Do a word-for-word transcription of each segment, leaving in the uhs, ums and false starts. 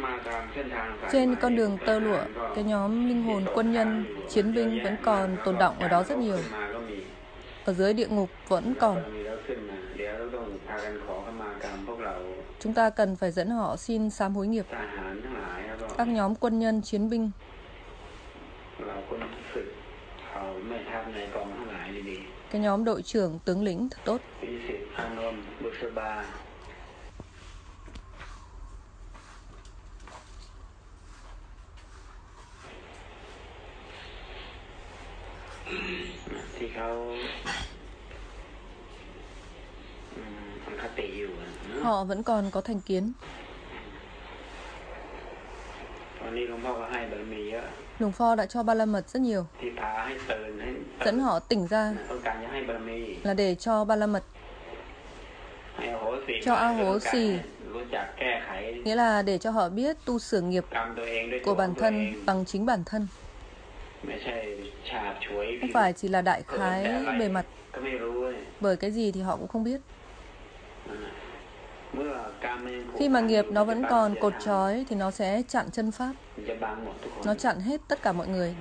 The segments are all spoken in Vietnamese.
Trên con đường tơ lụa, cái nhóm linh hồn quân nhân, chiến binh vẫn còn tồn đọng ở đó rất nhiều. Ở dưới địa ngục vẫn còn. Chúng ta cần phải dẫn họ xin sám hối nghiệp. Các nhóm quân nhân, chiến binh, cái nhóm đội trưởng, tướng lĩnh thật tốt. Họ vẫn còn có thành kiến. Luồng Pho đã cho ba la mật rất nhiều, dẫn họ tỉnh ra là để cho ba la mật, cho A Hố Xì, nghĩa là để cho họ biết tu sửa nghiệp của bản thân bằng chính bản thân, không phải chỉ là đại khái bề mặt, bởi cái gì thì họ cũng không biết. Khi mà nghiệp nó vẫn còn cột trói thì nó sẽ chặn chân pháp, nó chặn hết tất cả mọi người.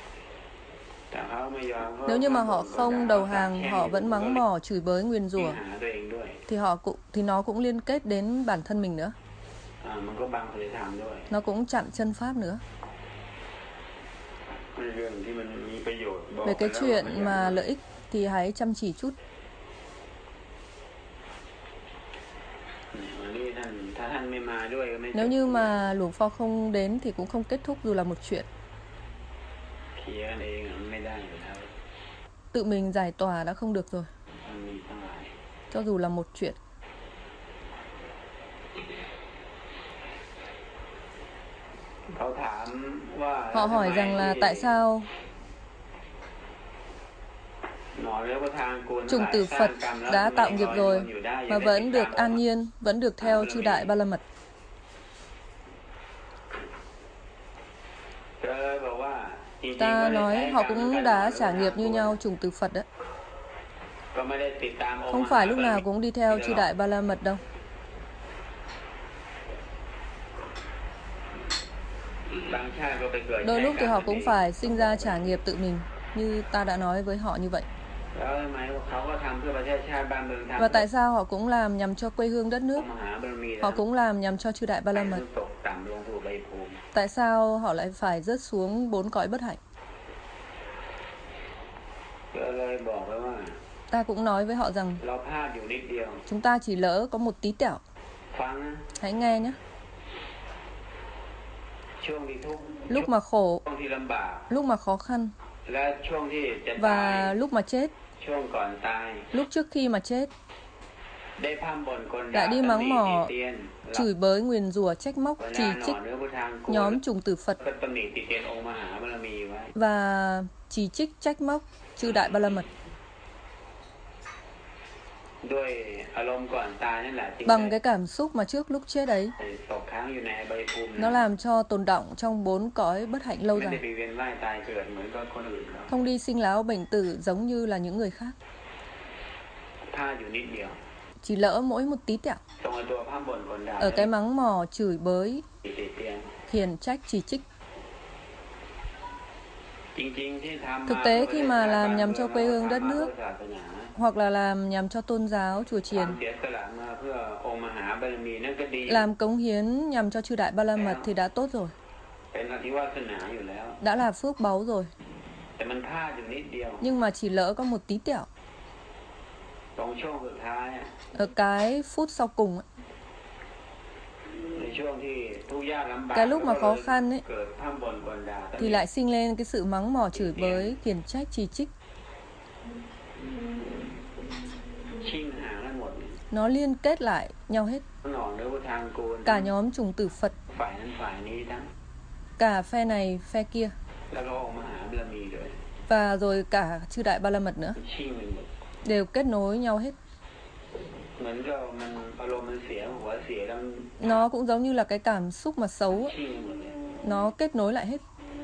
Nếu như mà họ không đầu hàng, họ vẫn mắng mỏ, chửi bới, nguyền rủa, thì họ cũng thì nó cũng liên kết đến bản thân mình nữa. Nó cũng chặn chân pháp nữa. Về cái chuyện mà lợi ích thì hãy chăm chỉ chút. Nếu như mà Luồng Pho không đến thì cũng không kết thúc dù là một chuyện. Tự mình giải tỏa đã không được rồi, cho dù là một chuyện. Họ hỏi rằng là tại sao chủng tử Phật đã tạo nghiệp rồi mà vẫn được an nhiên, vẫn được theo chư đại ba la mật. Ta nói họ cũng đã trả nghiệp như nhau, chủng tử Phật đó. Không phải lúc nào cũng đi theo chư đại ba la mật đâu. Đôi lúc thì họ cũng phải sinh ra trả nghiệp tự mình, như ta đã nói với họ như vậy. Và tại sao họ cũng làm nhằm cho quê hương đất nước? Họ cũng làm nhằm cho chư đại ba la mật. Tại sao họ lại phải rớt xuống bốn cõi bất hạnh? Ta cũng nói với họ rằng chúng ta chỉ lỡ có một tí tẹo. Hãy nghe nhé. Lúc mà khổ, lúc mà khó khăn, và lúc mà chết, lúc trước khi mà chết, đã đi mắng mỏ, chửi bới, nguyền rủa, trách móc, chỉ trích nhóm chủng tử Phật, và chỉ trích trách móc chư đại ba la mật. Bằng cái cảm xúc mà trước lúc chết ấy, nó làm cho tồn đọng trong bốn cõi bất hạnh lâu dài, không đi sinh lão bệnh tử giống như là những người khác. Chỉ lỡ mỗi một tí tẹo ở cái mắng mỏ, chửi bới, khiển trách, chỉ trích. Thực tế khi mà làm nhằm cho quê hương đất nước, hoặc là làm nhằm cho tôn giáo, chùa chiền, làm cống hiến nhằm cho chư đại ba la mật thì đã tốt rồi, đã là phước báu rồi. Nhưng mà chỉ lỡ có một tí tẹo ở cái phút sau cùng ấy, cái lúc mà khó khăn ấy, thì lại sinh lên cái sự mắng mỏ, chửi bới, khiển trách, chỉ trích. Nó liên kết lại nhau hết. Cả nhóm chủng tử Phật, cả phe này, phe kia, và rồi cả chư đại ba la mật nữa, đều kết nối nhau hết. Nó cũng giống như là cái cảm xúc mà xấu ấy. Nó kết nối lại hết.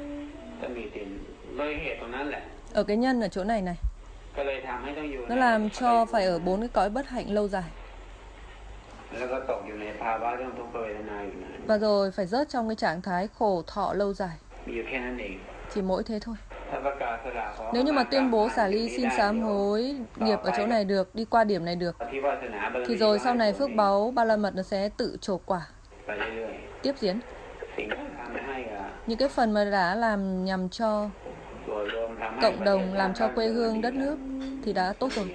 Ở cái nhân ở chỗ này này, nó làm cho phải ở bốn cái cõi bất hạnh lâu dài. Và rồi phải rớt trong cái trạng thái khổ thọ lâu dài. Chỉ mỗi thế thôi. Nếu như mà tuyên bố xả ly xin sám hối nghiệp ở chỗ này được, đi qua điểm này được, thì rồi sau này phước báu ba la mật nó sẽ tự trổ quả, tiếp diễn. Những cái phần mà đã làm nhằm cho cộng đồng, làm cho quê hương đất nước thì đã tốt rồi.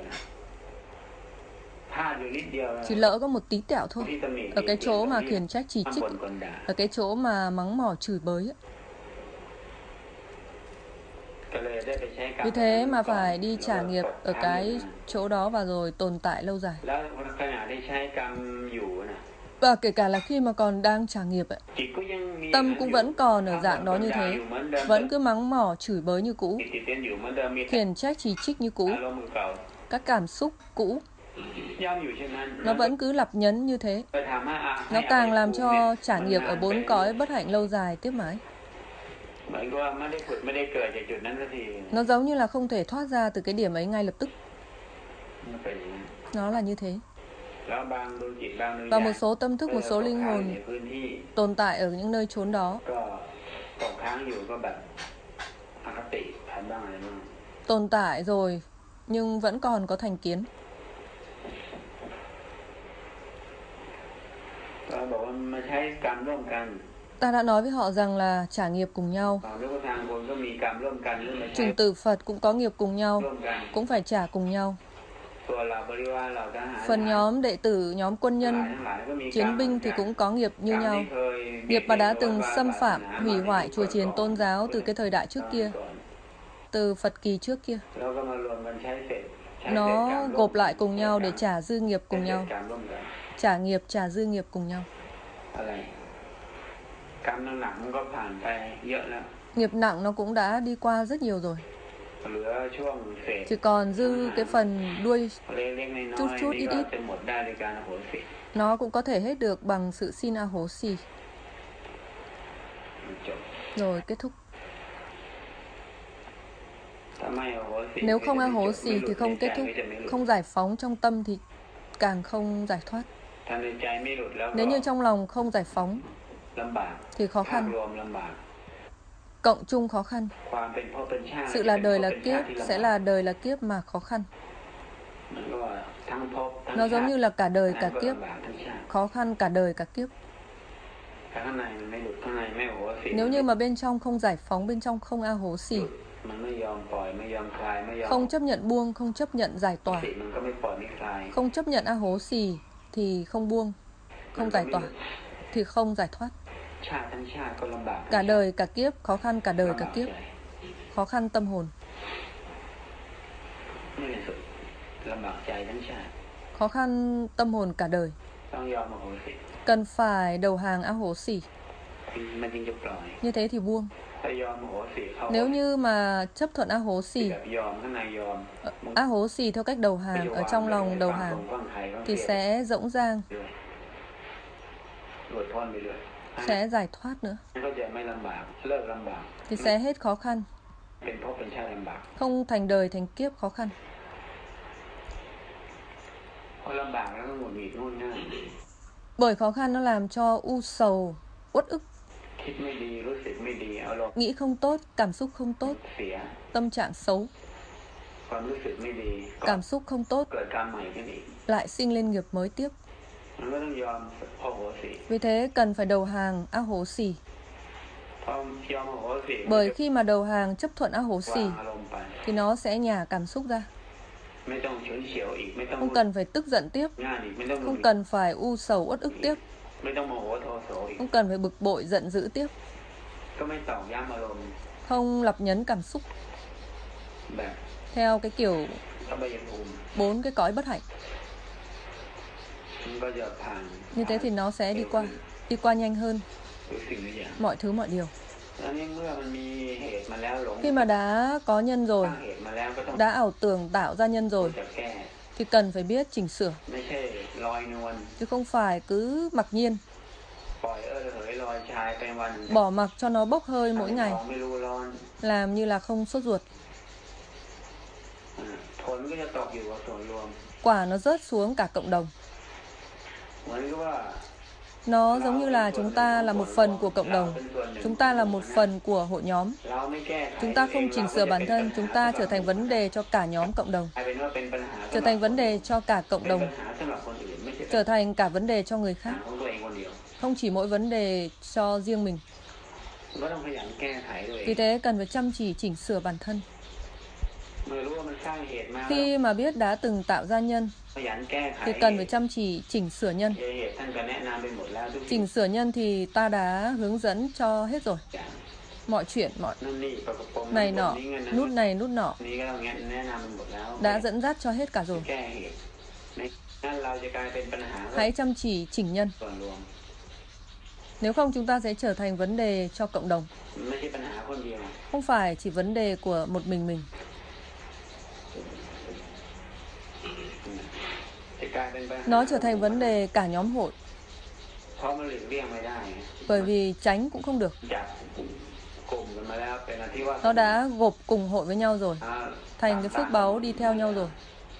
Chỉ lỡ có một tí tẹo thôi, ở cái chỗ mà khiển trách chỉ trích, ở cái chỗ mà mắng mỏ chửi bới. Vì thế mà phải đi trả nghiệp ở cái chỗ đó và rồi tồn tại lâu dài. Và kể cả là khi mà còn đang trả nghiệp ấy, tâm cũng vẫn còn ở dạng đó như thế, vẫn cứ mắng mỏ chửi bới như cũ, khiển trách chỉ trích như cũ, các cảm xúc cũ nó vẫn cứ lặp nhấn như thế. Nó càng làm cho trả nghiệp ở bốn cõi bất hạnh lâu dài tiếp mãi. Nó giống như là không thể thoát ra từ cái điểm ấy ngay lập tức. Nó là như thế. Và một số tâm thức, một số linh hồn tồn tại ở những nơi chốn đó, tồn tại rồi nhưng vẫn còn có thành kiến. Ta đã nói với họ rằng là trả nghiệp cùng nhau. Chủng tử Phật cũng có nghiệp cùng nhau, cũng phải trả cùng nhau. Phần nhóm đệ tử, nhóm quân nhân, chiến binh thì cũng có nghiệp như nhau. Nghiệp mà đã từng xâm phạm, hủy hoại chùa chiền tôn giáo từ cái thời đại trước kia, từ Phật kỳ trước kia. Nó gộp lại cùng nhau để trả dư nghiệp cùng nhau. Trả nghiệp, trả dư nghiệp cùng nhau. Nghiệp nặng nó cũng đã đi qua rất nhiều rồi. Chỉ còn dư cái phần đuôi chút chút ít ít. Nó cũng có thể hết được bằng sự xin a hố xì. Rồi kết thúc. Nếu không a hố xì thì không kết thúc. Không giải phóng trong tâm thì càng không giải thoát. Nếu như trong lòng không giải phóng thì khó khăn, cộng chung khó khăn. Sự là đời là kiếp sẽ là đời là kiếp mà khó khăn. Nó giống như là cả đời cả kiếp, khó khăn cả đời cả kiếp. Nếu như mà bên trong không giải phóng, bên trong không a hố xì, không chấp nhận buông, không chấp nhận giải tỏa, không chấp nhận a hố xì thì không buông, không giải tỏa thì không giải thoát. Cả đời cả kiếp, khó khăn cả đời cả kiếp, khó khăn tâm hồn, khó khăn tâm hồn cả đời. Cần phải đầu hàng a hố xì, như thế thì buông. Nếu như mà chấp thuận a hố xì, a hố xì theo cách đầu hàng, ở trong lòng đầu hàng, thì sẽ rỗng rang, sẽ giải thoát nữa, thì sẽ hết khó khăn, không thành đời thành kiếp khó khăn. Bởi khó khăn nó làm cho u sầu, uất ức, nghĩ không tốt, cảm xúc không tốt, tâm trạng xấu, cảm xúc không tốt, lại sinh lên nghiệp mới tiếp. Vì thế cần phải đầu hàng a hố xì. Bởi khi mà đầu hàng chấp thuận a hố xì thì nó sẽ nhả cảm xúc ra. Không cần phải tức giận tiếp, không cần phải u sầu uất ức tiếp, không cần phải bực bội giận dữ tiếp, không lặp nhấn cảm xúc theo cái kiểu bốn cái cõi bất hạnh. Như thế thì nó sẽ đi qua, đi qua nhanh hơn mọi thứ mọi điều. Khi mà đã có nhân rồi, đã ảo tưởng tạo ra nhân rồi, thì cần phải biết chỉnh sửa, chứ không phải cứ mặc nhiên bỏ mặc cho nó bốc hơi mỗi ngày, làm như là không sốt ruột. Quả nó rớt xuống cả cộng đồng. Nó giống như là chúng ta là một phần của cộng đồng. Chúng ta là một phần của hội nhóm. Chúng ta không chỉnh sửa bản thân, chúng ta trở thành vấn đề cho cả nhóm cộng đồng. Trở thành vấn đề cho cả cộng đồng. Trở thành cả vấn đề cho người khác. Không chỉ mỗi vấn đề cho riêng mình. Vì thế cần phải chăm chỉ chỉnh sửa bản thân. Khi mà biết đã từng tạo ra nhân thì cần phải chăm chỉ chỉnh sửa nhân. Chỉnh sửa nhân thì ta đã hướng dẫn cho hết rồi. Mọi chuyện, mọi này nọ, nút này nút nọ đã dẫn dắt cho hết cả rồi. Hãy chăm chỉ chỉnh nhân. Nếu không chúng ta sẽ trở thành vấn đề cho cộng đồng. Không phải chỉ vấn đề của một mình mình. Nó trở thành vấn đề cả nhóm hội. Bởi vì tránh cũng không được. Nó đã gộp cùng hội với nhau rồi. Thành cái phước báu đi theo nhau rồi.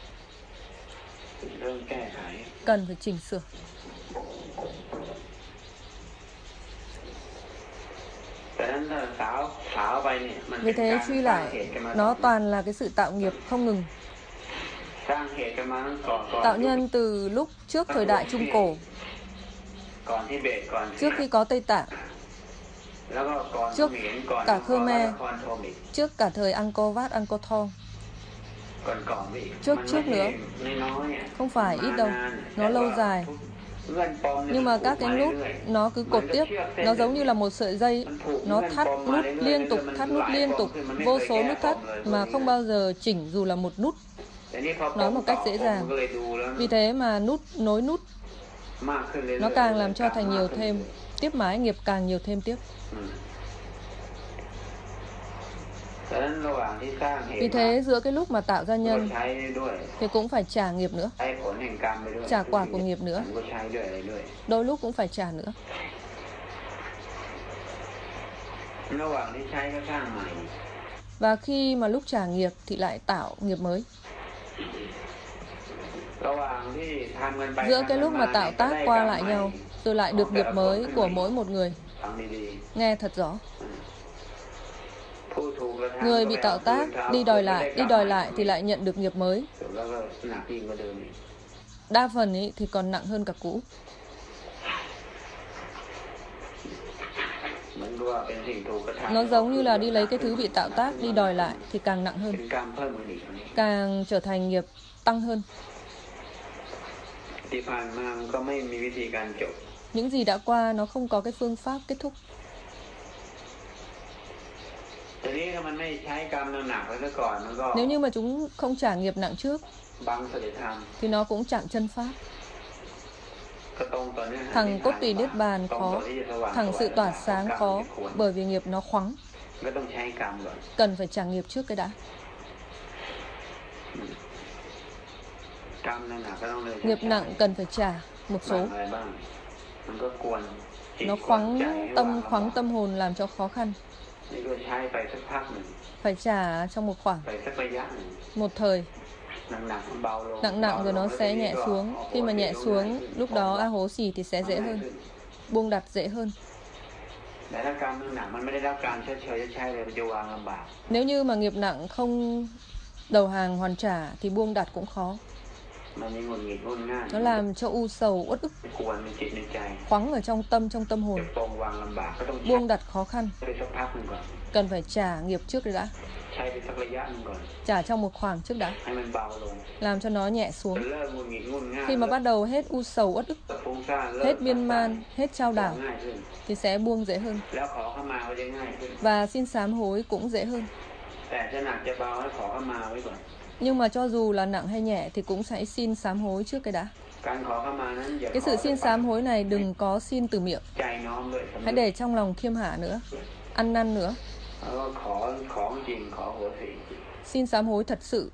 Cần phải chỉnh sửa. Vì thế truy lại, nó toàn là cái sự tạo nghiệp không ngừng. Tạo nhân từ lúc trước thời đại Trung Cổ, trước khi có Tây Tạng, trước cả Khmer, trước cả thời Angkor Wat, Angkor Thom, trước trước nữa. Không phải ít đâu, nó lâu dài. Nhưng mà các cái nút nó cứ cột tiếp. Nó giống như là một sợi dây. Nó thắt nút liên tục, thắt nút liên tục. Vô số nút thắt mà không bao giờ chỉnh dù là một nút. Nói một cách dễ dàng. Vì thế mà nút nối nút nó càng làm cho thành nhiều thêm. Tiếp mái nghiệp càng nhiều thêm tiếp. Vì thế giữa cái lúc mà tạo ra nhân thì cũng phải trả nghiệp nữa. Trả quả của nghiệp nữa. Đôi lúc cũng phải trả nữa. Và khi mà lúc trả nghiệp thì lại tạo nghiệp mới. Giữa cái lúc mà tạo tác qua lại nhau rồi lại được nghiệp mới của mỗi một người. Nghe thật rõ. Người bị tạo tác đi đòi lại, đi đòi lại thì lại nhận được nghiệp mới. Đa phần ý thì còn nặng hơn cả cũ. Nó giống như là đi lấy cái thứ bị tạo tác, đi đòi lại thì càng nặng hơn. Càng trở thành nghiệp tăng hơn. Những gì đã qua nó không có cái phương pháp kết thúc. Nếu như mà chúng không trả nghiệp nặng trước thì nó cũng chặn chân pháp. Thằng cốt tùy niết bàn khó, thằng sự tỏa sáng khó, bởi vì nghiệp nó khoắng. Cần phải trả nghiệp trước cái đã. Nghiệp nặng cần phải trả một số. Nó khoắng tâm, khoắng tâm hồn làm cho khó khăn. Phải trả trong một khoảng, một thời. Nặng nặng rồi nó sẽ nhẹ xuống. Khi mà nhẹ xuống, lúc đó a hố xì thì sẽ dễ hơn. Buông đặt dễ hơn. Nếu như mà nghiệp nặng không đầu hàng hoàn trả thì buông đặt cũng khó. Nó làm cho u sầu uất ức, khoắng ở trong tâm, trong tâm hồn. Buông đặt khó khăn. Cần phải trả nghiệp trước đã. Trả trong một khoảng trước đã. Làm cho nó nhẹ xuống. Khi mà bắt đầu hết u sầu uất ức, hết miên man, hết trao đảo thì sẽ buông dễ hơn. Và xin sám hối cũng dễ hơn. Nhưng mà cho dù là nặng hay nhẹ thì cũng sẽ xin sám hối trước cái đã. Cái sự xin sám hối này đừng có xin từ miệng. Hãy để trong lòng khiêm hạ nữa, ăn năn nữa. Xin sám hối thật sự.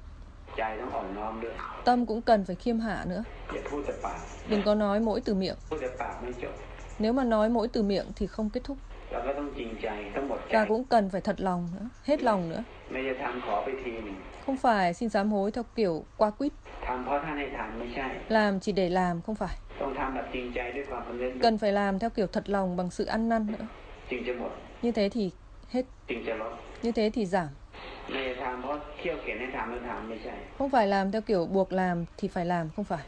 Tâm cũng cần phải khiêm hạ nữa. Đừng có nói mỗi từ miệng. Nếu mà nói mỗi từ miệng thì không kết thúc. Và cũng cần phải thật lòng nữa, hết lòng nữa. Không phải xin sám hối theo kiểu qua quýt. Làm chỉ để làm, không phải. Cần phải làm theo kiểu thật lòng bằng sự ăn năn nữa. Như thế thì hết. Như thế thì giảm. Không phải làm theo kiểu buộc làm thì phải làm, không phải.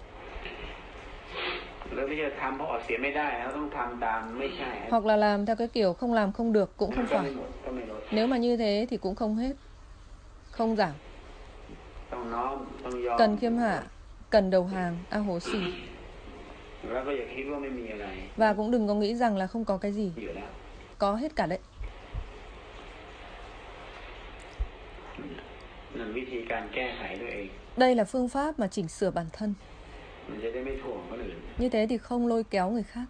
Hoặc là làm theo cái kiểu không làm không được, cũng không phải. Nếu mà như thế thì cũng không hết, không giảm. Cần khiêm hạ, cần đầu hàng, a hố xì. Và cũng đừng có nghĩ rằng là không có cái gì. Có hết cả đấy. Đây là phương pháp mà chỉnh sửa bản thân. Như thế thì không lôi kéo người khác.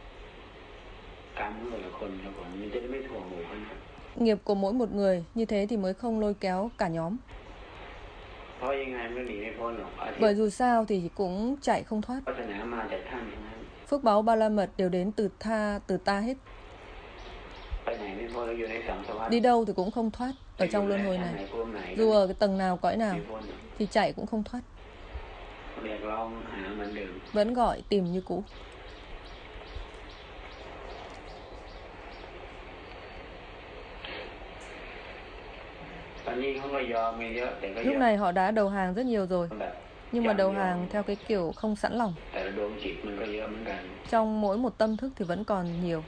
Nghiệp của mỗi một người, như thế thì mới không lôi kéo cả nhóm. Bởi dù sao thì cũng chạy không thoát. Phước báu ba la mật đều đến từ tha, từ ta hết. Đi đâu thì cũng không thoát ở trong luân hồi này. Dù ở cái tầng nào cõi nào thì chạy cũng không thoát. Vẫn gọi tìm như cũ. Lúc này họ đã đầu hàng rất nhiều rồi. Nhưng mà đầu hàng theo cái kiểu không sẵn lòng. Trong mỗi một tâm thức thì vẫn còn nhiều.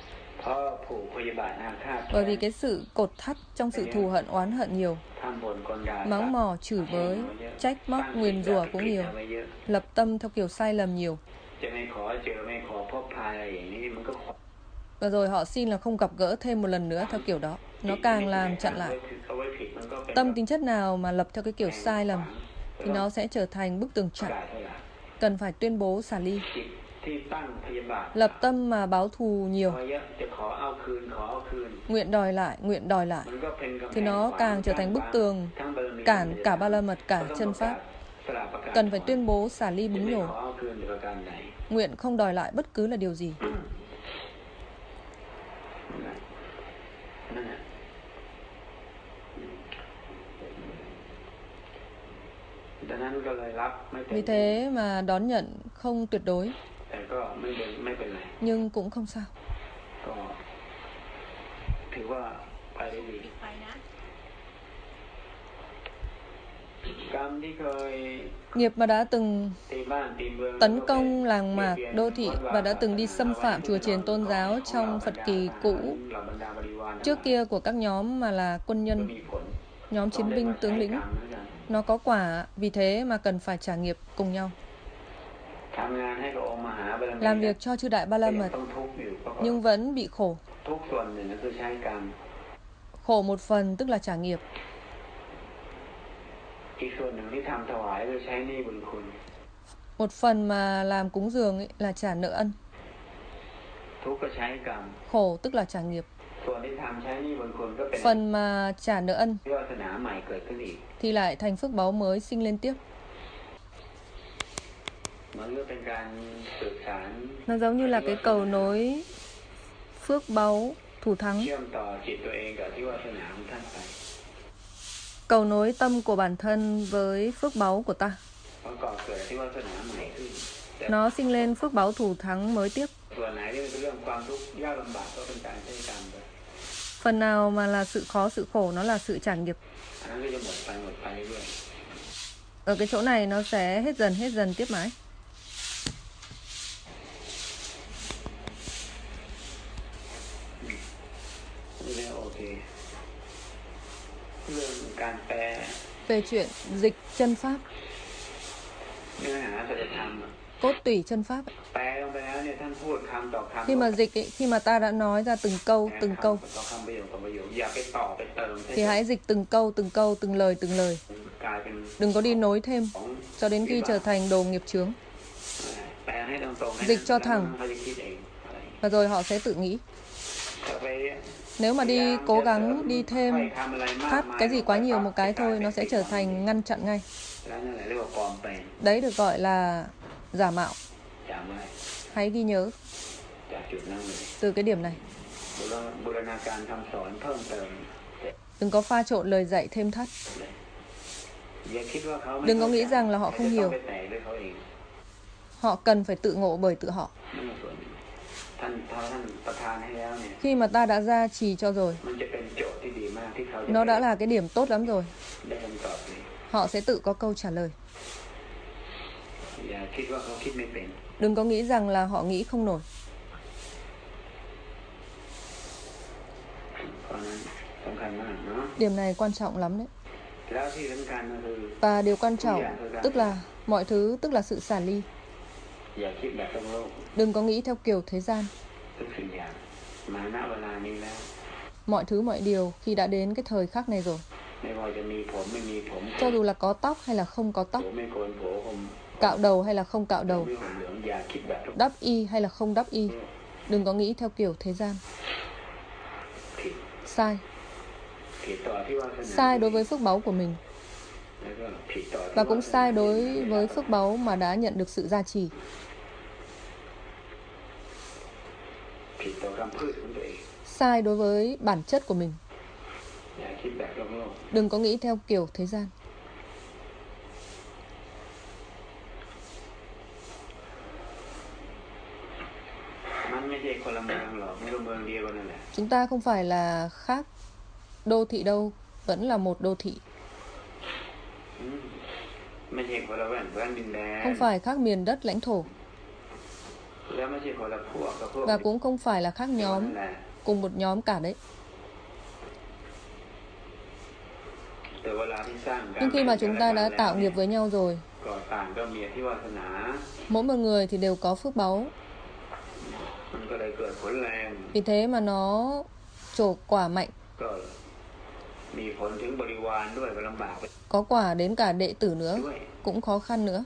Bởi vì cái sự cột thắt trong sự thù hận oán hận nhiều. Mắng mỏ, chửi bới, trách móc, nguyền rủa cũng nhiều. Lập tâm theo kiểu sai lầm nhiều. Và rồi họ xin là không gặp gỡ thêm một lần nữa theo kiểu đó. Nó càng làm chặn lại. Tâm tính chất nào mà lập theo cái kiểu sai lầm thì nó sẽ trở thành bức tường chặn. Cần phải tuyên bố xả ly. Lập tâm mà báo thù nhiều, nguyện đòi lại, nguyện đòi lại, thì nó càng trở thành bức tường cản cả ba la mật, cả chân pháp. Cần phải tuyên bố xả ly búng nhổ, nguyện không đòi lại bất cứ là điều gì. Vì thế mà đón nhận không tuyệt đối. Nhưng cũng không sao. Nghiệp mà đã từng tấn công làng mạc, đô thị và đã từng đi xâm phạm chùa chiền tôn giáo trong Phật kỳ cũ trước kia của các nhóm mà là quân nhân, nhóm chiến binh tướng lĩnh, nó có quả, vì thế mà cần phải trả nghiệp cùng nhau. Làm việc cho chư đại ba la mật nhưng vẫn bị khổ. Khổ một phần tức là trả nghiệp. Một phần mà làm cúng dường ấy là trả nợ ân. Khổ tức là trả nghiệp. Phần mà trả nợ ân thì lại thành phước báu mới sinh lên tiếp. Nó giống như là cái cầu nối phước báu thủ thắng. Cầu nối tâm của bản thân với phước báu của ta. Nó sinh lên phước báu thủ thắng mới tiếp. Phần nào mà là sự khó, sự khổ, nó là sự trả nghiệp. Ở cái chỗ này nó sẽ hết dần, hết dần tiếp mãi. Về chuyện dịch chân pháp, cốt tủy chân pháp ấy. Khi mà dịch ấy, khi mà ta đã nói ra từng câu, từng câu thì hãy dịch từng câu, từng câu, từng lời, từng lời. Đừng có đi nối thêm cho đến khi trở thành đồ nghiệp chướng. Dịch cho thẳng và rồi họ sẽ tự nghĩ. Nếu mà đi cố gắng đi thêm thắt cái gì quá nhiều một cái thôi, nó sẽ trở thành ngăn chặn ngay. Đấy được gọi là giả mạo. Hãy ghi nhớ từ cái điểm này. Đừng có pha trộn lời dạy thêm thắt. Đừng có nghĩ rằng là họ không hiểu. Họ cần phải tự ngộ bởi tự họ. Khi mà ta đã gia trì cho rồi, nó đã là cái điểm tốt lắm rồi. Họ sẽ tự có câu trả lời. Đừng có nghĩ rằng là họ nghĩ không nổi. Điểm này quan trọng lắm đấy. Và điều quan trọng tức là mọi thứ tức là sự xả ly. Đừng có nghĩ theo kiểu thế gian. Mọi thứ mọi điều khi đã đến cái thời khắc này rồi, cho dù là có tóc hay là không có tóc, cạo đầu hay là không cạo đầu, đắp y hay là không đắp y, đừng có nghĩ theo kiểu thế gian. Sai. Sai đối với phước báu của mình. Và cũng sai đối với phước báu mà đã nhận được sự gia trì. Sai đối với bản chất của mình. Đừng có nghĩ theo kiểu thế gian. Chúng ta không phải là khác đô thị đâu, vẫn là một đô thị. Không phải khác miền đất lãnh thổ. Và cũng không phải là khác nhóm, cùng một nhóm cả đấy. Nhưng khi mà chúng ta đã tạo nghiệp với nhau rồi, mỗi một người thì đều có phước báu. Vì thế mà nó trổ quả mạnh. Có quả đến cả đệ tử nữa, cũng khó khăn nữa.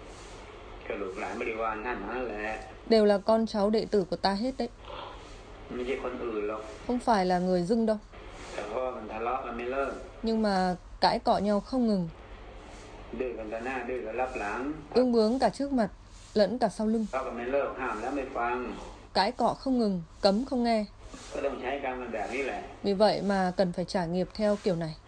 Đều là con cháu đệ tử của ta hết đấy. Không phải là người dưng đâu. Nhưng mà cãi cọ nhau không ngừng. Ương bướng cả trước mặt lẫn cả sau lưng. Cãi cọ không ngừng, cấm không nghe. Vì vậy mà cần phải trả nghiệp theo kiểu này.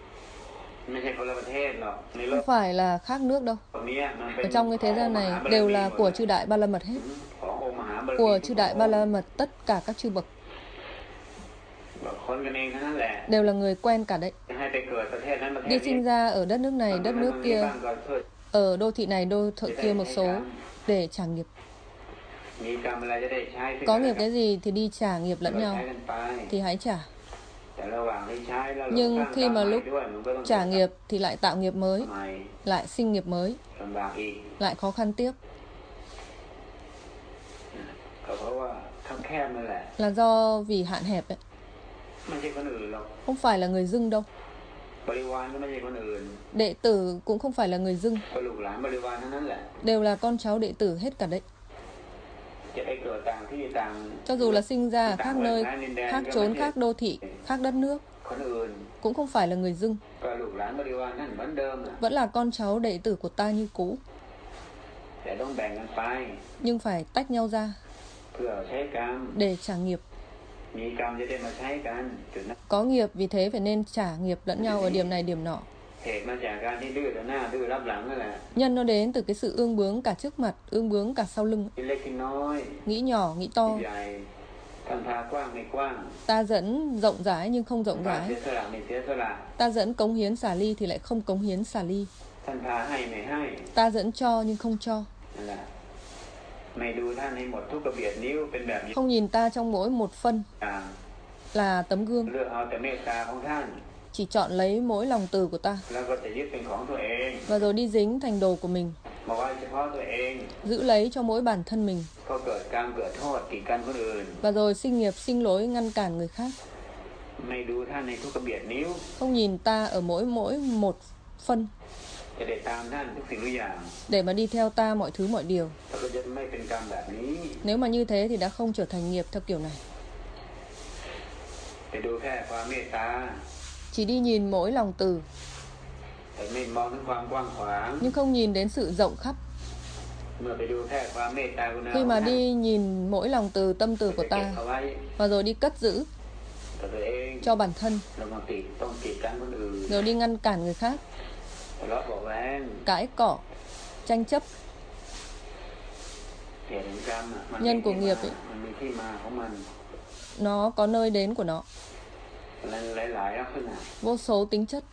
Không phải là khác nước đâu. Ở trong cái thế gian này đều là của chư Đại Ba La Mật hết. Của chư Đại Ba La Mật tất cả các chư bậc. Đều là người quen cả đấy. Đi sinh ra ở đất nước này, đất nước kia, ở đô thị này, đô thị kia một số, để trả nghiệp. Có nghiệp cái gì thì đi trả nghiệp lẫn nhau, thì hãy trả. Nhưng khi mà lúc trả nghiệp thì lại tạo nghiệp mới, lại sinh nghiệp mới, lại khó khăn tiếp. Là do vì hạn hẹp ấy. Không phải là người dưng đâu. Đệ tử cũng không phải là người dưng. Đều là con cháu đệ tử hết cả đấy. Cho dù là sinh ra ở khác nơi, khác chốn, khác đô thị, khác đất nước, cũng không phải là người dưng. Vẫn là con cháu đệ tử của ta như cũ. Nhưng phải tách nhau ra để trả nghiệp. Có nghiệp, vì thế phải nên trả nghiệp lẫn nhau ở điểm này điểm nọ. Nhân nó đến từ cái sự ương bướng cả trước mặt, ương bướng cả sau lưng. Nghĩ nhỏ, nghĩ to. Ta dẫn rộng rãi nhưng không rộng rãi. Ta dẫn cống hiến xả ly thì lại không cống hiến xả ly. Ta dẫn cho nhưng không cho. Không nhìn ta trong mỗi một phân là tấm gương. Chỉ chọn lấy mỗi lòng từ của ta, và rồi đi dính thành đồ của mình, giữ lấy cho mỗi bản thân mình, và rồi sinh nghiệp sinh lỗi ngăn cản người khác. Không nhìn ta ở mỗi mỗi một phân, để mà đi theo ta mọi thứ mọi điều. Nếu mà như thế thì đã không trở thành nghiệp theo kiểu này. Chỉ đi nhìn mỗi lòng từ, nhưng không nhìn đến sự rộng khắp. Khi mà đi nhìn mỗi lòng từ tâm từ của ta, và rồi đi cất giữ cho bản thân, rồi đi ngăn cản người khác, cãi cọ, tranh chấp. Nhân của nghiệp ấy, nó có nơi đến của nó, vô số tính chất.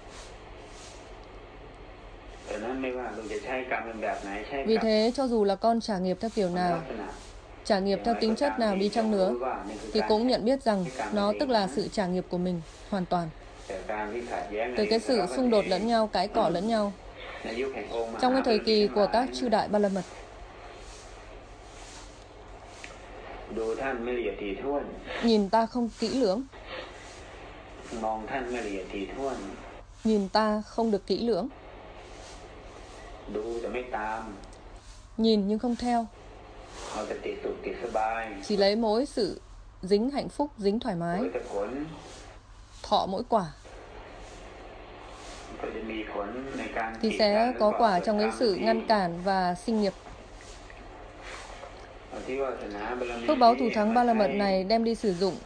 Vì thế cho dù là con trả nghiệp theo kiểu nào, trả nghiệp theo tính chất nào đi chăng nữa, thì cũng nhận biết rằng nó tức là sự trả nghiệp của mình hoàn toàn. Từ cái sự xung đột lẫn nhau, cãi cọ lẫn nhau trong cái thời kỳ của các chư đại Ba La Mật. Nhìn ta không kỹ lưỡng, nhìn ta không được kỹ lưỡng, nhìn nhưng không theo, chỉ lấy mỗi sự dính hạnh phúc, dính thoải mái, thọ mỗi quả, thì sẽ có quả trong cái sự ngăn cản và sinh nghiệp. Phước báu thù thắng Ba La Mật này đem đi sử dụng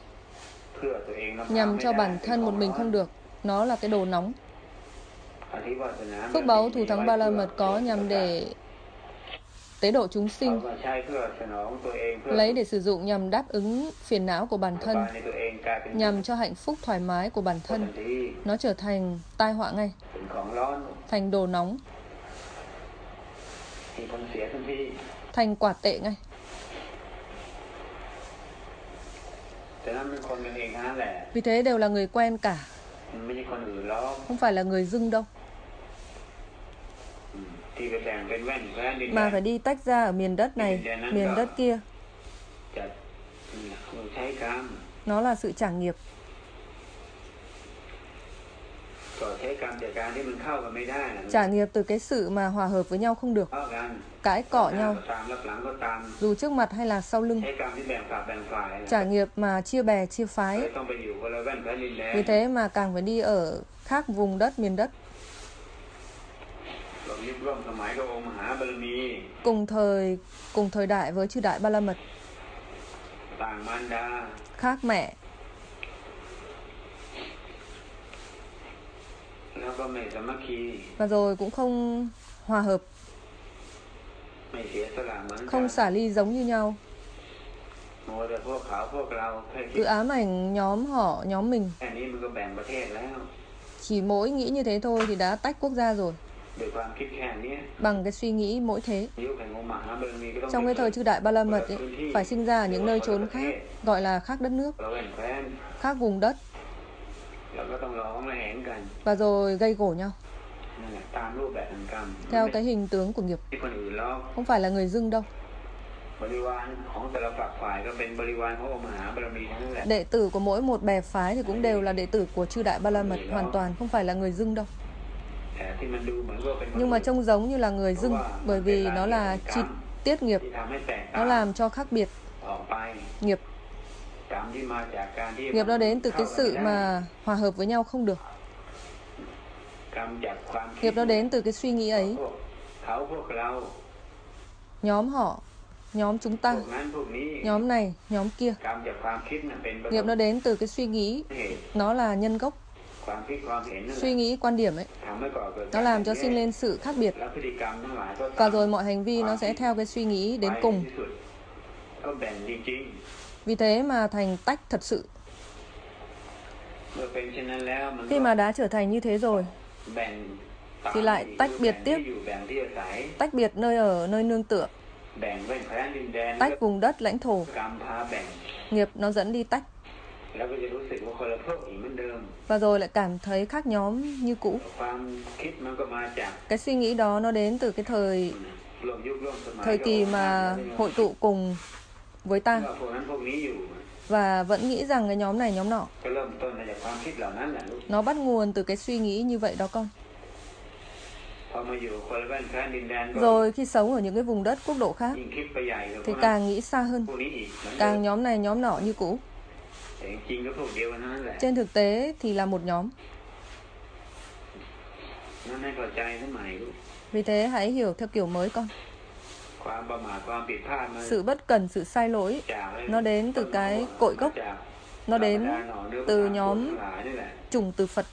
nhằm cho bản thân một mình không được. Nó là cái đồ nóng. Phước báu thù thắng Ba La Mật có nhằm để tế độ chúng sinh, lấy để sử dụng nhằm đáp ứng phiền não của bản thân, nhằm cho hạnh phúc thoải mái của bản thân. Nó trở thành tai họa ngay, thành đồ nóng, thành quả tệ ngay. Vì thế đều là người quen cả, không phải là người dưng đâu. Mà phải đi tách ra ở miền đất này, miền đất kia. Nó là sự trả nghiệp. Trả nghiệp từ cái sự mà hòa hợp với nhau không được, cãi cọ nhau, dù trước mặt hay là sau lưng. Trả nghiệp mà chia bè, chia phái. Vì thế mà càng phải đi ở khác vùng đất, miền đất. Cùng thời, cùng thời đại với chư đại Ba La Mật. Khác mẹ. Và rồi cũng không hòa hợp, không xả ly giống như nhau. Cứ ám ảnh nhóm họ, nhóm mình. Chỉ mỗi nghĩ như thế thôi thì đã tách quốc gia rồi. Bằng cái suy nghĩ mỗi thế. Trong cái thời chư đại Ba La Mật ấy, phải sinh ra ở những nơi chốn khác, gọi là khác đất nước, khác vùng đất, và rồi gây gổ nhau theo cái hình tướng của nghiệp. Không phải là người dưng đâu. Đệ tử của mỗi một bè phái thì cũng đều là đệ tử của chư đại Ba La Mật hoàn toàn, không phải là người dưng đâu. Nhưng mà trông giống như là người dưng, bởi vì nó là chi tiết nghiệp, nó làm cho khác biệt nghiệp. Nghiệp nó đến từ cái sự mà hòa hợp với nhau không được. Nghiệp nó đến từ cái suy nghĩ ấy. Nhóm họ, nhóm chúng ta, nhóm này, nhóm kia. Nghiệp nó đến từ cái suy nghĩ, nó là nhân gốc. Suy nghĩ, quan điểm ấy, nó làm cho sinh lên sự khác biệt. Và rồi mọi hành vi nó sẽ theo cái suy nghĩ đến cùng. Vì thế mà thành tách thật sự. Khi mà đã trở thành như thế rồi, thì lại tách biệt tiếp. Tách biệt nơi ở, nơi nương tựa. Tách vùng đất, lãnh thổ. Nghiệp nó dẫn đi tách. Và rồi lại cảm thấy khác nhóm như cũ. Cái suy nghĩ đó nó đến từ cái thời Thời kỳ mà hội tụ cùng với ta, và vẫn nghĩ rằng cái nhóm này nhóm nọ. Nó bắt nguồn từ cái suy nghĩ như vậy đó con. Rồi khi sống ở những cái vùng đất quốc độ khác thì càng nghĩ xa hơn, càng nhóm này nhóm nọ như cũ. Trên thực tế thì là một nhóm. Vì thế hãy hiểu theo kiểu mới con. Sự bất cẩn, sự sai lỗi, nó đến từ cái cội gốc, nó đến từ nhóm chủng từ Phật,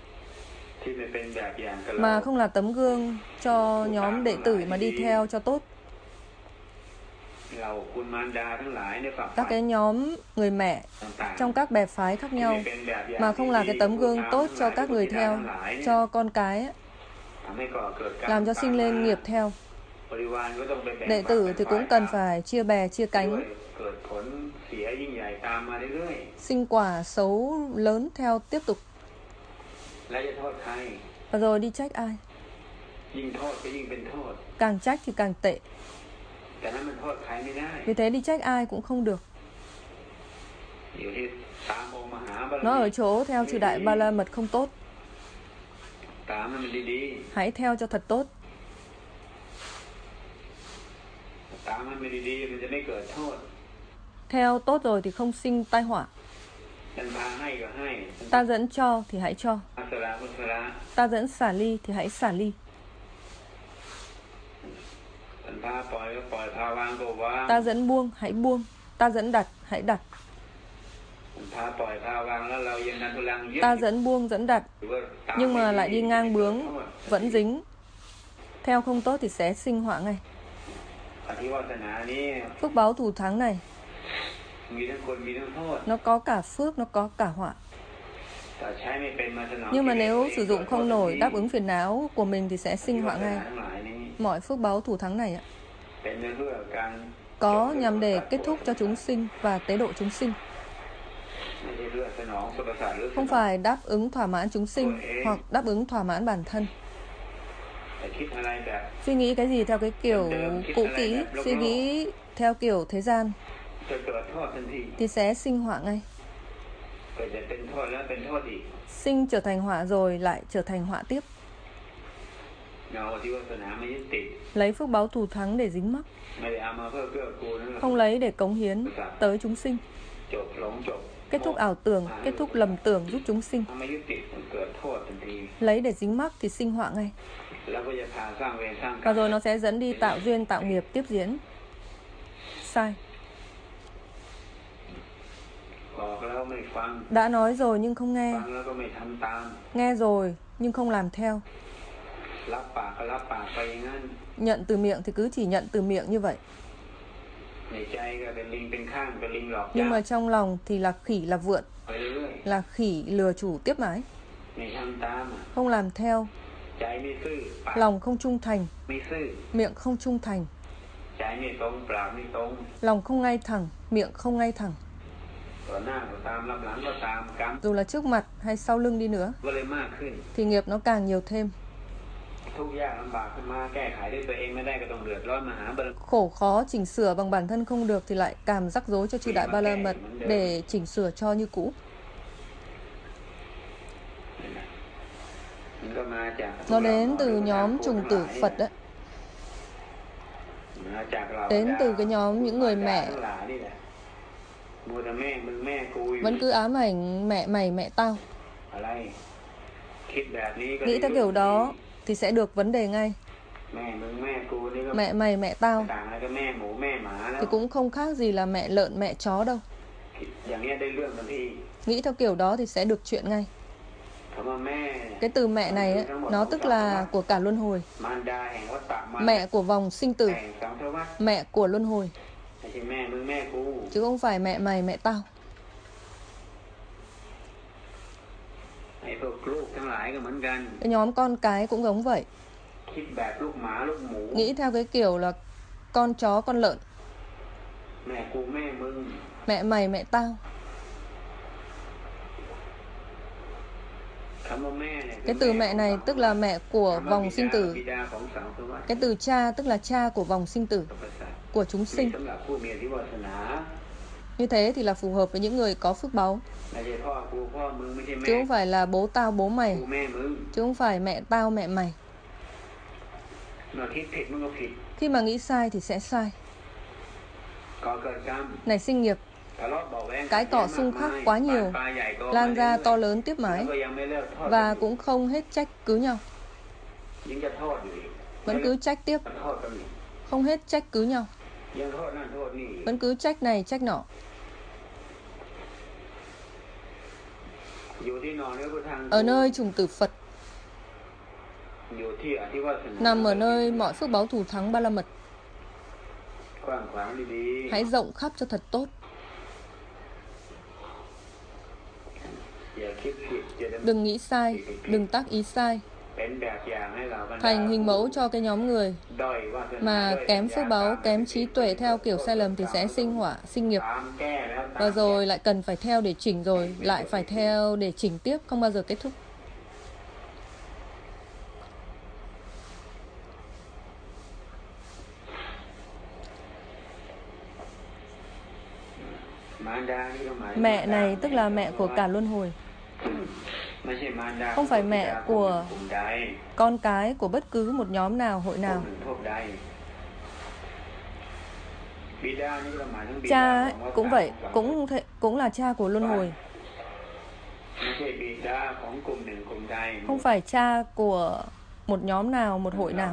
mà không là tấm gương cho nhóm đệ tử mà đi theo cho tốt. Các cái nhóm người mẹ trong các bè phái khác nhau mà không là cái tấm gương tốt cho các người theo, cho con cái, làm cho sinh lên nghiệp theo. Đệ tử thì cũng cần phải chia bè, chia cánh, sinh quả xấu lớn theo tiếp tục. Và rồi đi trách ai? Càng trách thì càng tệ. Vì thế đi trách ai cũng không được. Nó ở chỗ theo chư Đại Ba La Mật không tốt. Hãy theo cho thật tốt. Theo tốt rồi thì không sinh tai họa. Ta dẫn cho thì hãy cho. Ta dẫn xả ly thì hãy xả ly. Ta dẫn buông, hãy buông. Ta dẫn đặt, hãy đặt. Ta dẫn buông, dẫn đặt, nhưng mà lại đi ngang bướng, vẫn dính. Theo không tốt thì sẽ sinh họa ngay. Phước báo thù thắng này, nó có cả phước, nó có cả họa. Nhưng mà nếu sử dụng không nổi, đáp ứng phiền não của mình thì sẽ sinh họa ngay. Mọi phước báo thù thắng này có nhằm để kết thúc cho chúng sinh và tế độ chúng sinh, không phải đáp ứng thỏa mãn chúng sinh hoặc đáp ứng thỏa mãn bản thân. Suy nghĩ cái gì theo cái kiểu cũ kỹ, suy nghĩ theo kiểu thế gian thì sẽ sinh họa ngay. Sinh trở thành họa rồi lại trở thành họa tiếp. Lấy phước báo thù thắng để dính mắc, không lấy để cống hiến tới chúng sinh. Kết thúc ảo tưởng, kết thúc lầm tưởng giúp chúng sinh. Lấy để dính mắc thì sinh họa ngay. Và rồi nó sẽ dẫn đi tạo duyên, tạo nghiệp tiếp diễn. Sai. Đã nói rồi nhưng không nghe. Nghe rồi nhưng không làm theo. Nhận từ miệng thì cứ chỉ nhận từ miệng như vậy. Nhưng mà trong lòng thì là khỉ là vượn, là khỉ lừa chủ tiếp mãi. Không làm theo. Lòng không trung thành, miệng không trung thành. Lòng không ngay thẳng, miệng không ngay thẳng. Dù là trước mặt hay sau lưng đi nữa thì nghiệp nó càng nhiều thêm. Khổ khó chỉnh sửa bằng bản thân không được thì lại càng rắc rối cho chư Đại Ba La Mật để chỉnh sửa cho như cũ. Nó đến từ nhóm trùng tử Phật đấy. Đến từ cái nhóm những người mẹ vẫn cứ ám ảnh mẹ mày mẹ tao. Nghĩ theo kiểu đó thì sẽ được vấn đề ngay. Mẹ mày mẹ tao thì cũng không khác gì là mẹ lợn mẹ chó đâu. Nghĩ theo kiểu đó thì sẽ được chuyện ngay. Cái từ mẹ này ấy, nó tức là của cả luân hồi, mẹ của vòng sinh tử, mẹ của luân hồi, chứ không phải mẹ mày mẹ tao. Cái nhóm con cái cũng giống vậy. Nghĩ theo cái kiểu là con chó con lợn, mẹ mày mẹ tao. Cái từ mẹ này tức là mẹ của vòng sinh tử. Cái từ cha tức là cha của vòng sinh tử, của chúng sinh. Như thế thì là phù hợp với những người có phước báu, chứ không phải là bố tao bố mày, chứ không phải mẹ tao mẹ mày. Khi mà nghĩ sai thì sẽ sai. Nảy sinh nghiệp, cái cỏ xung khắc quá nhiều, lan ra to lớn tiếp mãi, và cũng không hết trách cứ nhau, vẫn cứ trách tiếp, Không hết trách cứ nhau. Vẫn cứ trách này trách nọ. Ở nơi trùng tử Phật, nằm ở nơi mọi phước báu thù thắng ba la mật. Hãy rộng khắp cho thật tốt. Đừng nghĩ sai, đừng tác ý sai. Thành hình mẫu cho cái nhóm người mà kém phước báu, kém trí tuệ theo kiểu sai lầm thì sẽ sinh họa, sinh nghiệp. Và rồi lại cần phải theo để chỉnh, rồi lại phải theo để chỉnh tiếp, không bao giờ kết thúc. Mẹ này tức là mẹ của cả luân hồi. Không phải mẹ của con cái của bất cứ một nhóm nào, hội nào. Cha ấy, cũng vậy, cũng th cũng là cha của luân hồi. Không phải cha của một nhóm nào, một hội nào.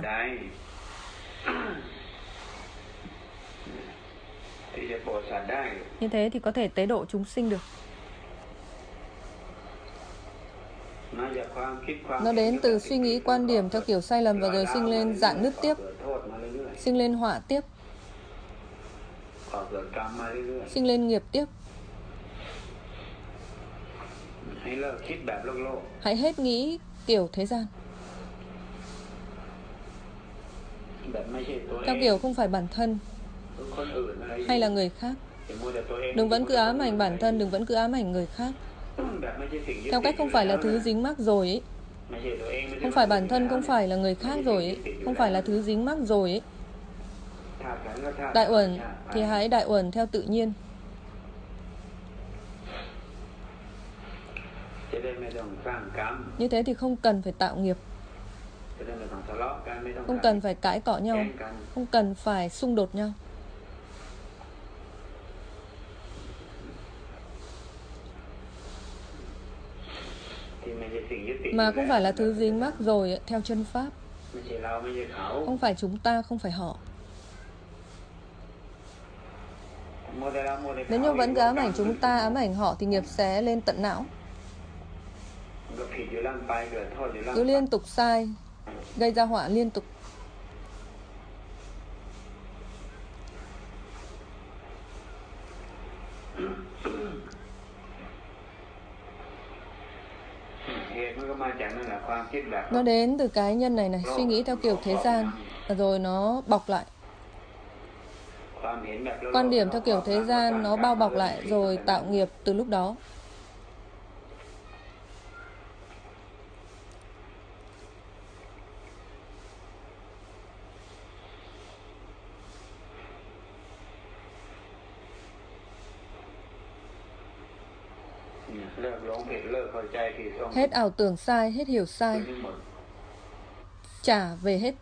Như thế thì có thể tế độ chúng sinh được. Nó đến từ suy nghĩ quan điểm theo kiểu sai lầm và rồi sinh lên rạn nứt tiếp, sinh lên họa tiếp, sinh lên nghiệp tiếp. Hãy hết nghĩ kiểu thế gian. Theo kiểu không phải bản thân hay là người khác. Đừng vẫn cứ ám ảnh bản thân, đừng vẫn cứ ám ảnh người khác. Theo cách không phải là thứ dính mắc rồi ấy. Không phải bản thân, không phải là người khác rồi ấy. Không phải là thứ dính mắc rồi ấy. Đại uẩn thì hãy đại uẩn theo tự nhiên. Như thế thì không cần phải tạo nghiệp, không cần phải cãi cọ nhau, không cần phải xung đột nhau. Mà không phải là thứ dính mắc rồi theo chân pháp. Không phải chúng ta, không phải họ. Nếu như vẫn cứ ám ảnh chúng ta, ám ảnh họ thì nghiệp sẽ lên tận não. Cứ liên tục sai, gây ra họa liên tục. Nó đến từ cái nhân này này, suy nghĩ theo kiểu thế gian, rồi nó bọc lại. Quan điểm theo kiểu thế gian nó bao bọc lại rồi tạo nghiệp từ lúc đó. Hết ảo tưởng sai, hết hiểu sai, trả về hết.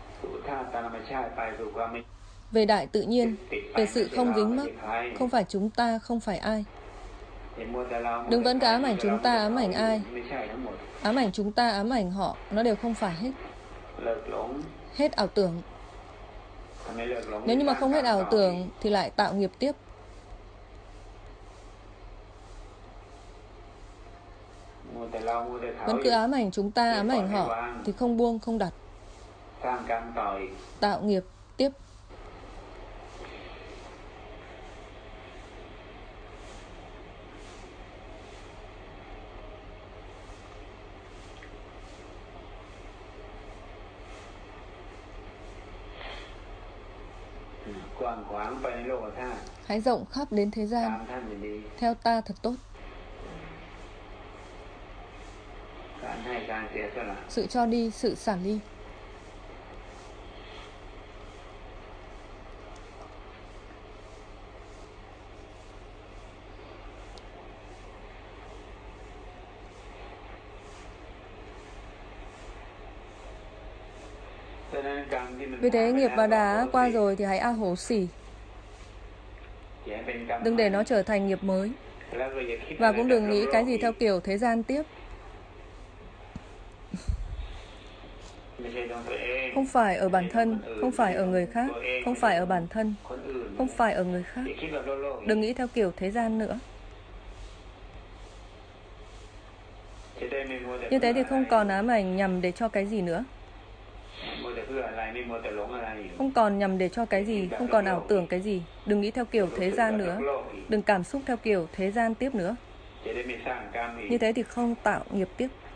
Về đại tự nhiên, về sự không dính mắc, không phải chúng ta, không phải ai. Đừng vẫn ám ảnh chúng ta, ám ảnh ai. Ám ảnh chúng ta, ám ảnh họ, nó đều không phải hết. Hết ảo tưởng. Nếu như mà không hết ảo tưởng thì lại tạo nghiệp tiếp. Vẫn cứ ám ảnh chúng ta, ám ảnh họ thì không buông, không đặt. Tạo nghiệp tiếp. Hãy rộng khắp đến thế gian, theo ta thật tốt. Sự cho đi, sự xả ly. Vì thế nghiệp và đã qua rồi thì hãy a hổ xỉ. Đừng để nó trở thành nghiệp mới. Và cũng đừng nghĩ cái gì theo kiểu thế gian tiếp. Không phải ở bản thân, không phải ở người khác, không phải ở bản thân, không phải ở người khác. Đừng nghĩ theo kiểu thế gian nữa. Như thế thì không còn ám ảnh nhằm để cho cái gì nữa. Không còn nhằm để cho cái gì, không còn ảo tưởng cái gì. Đừng nghĩ theo kiểu thế gian nữa. Đừng cảm xúc theo kiểu thế gian tiếp nữa. Như thế thì không tạo nghiệp tiếp.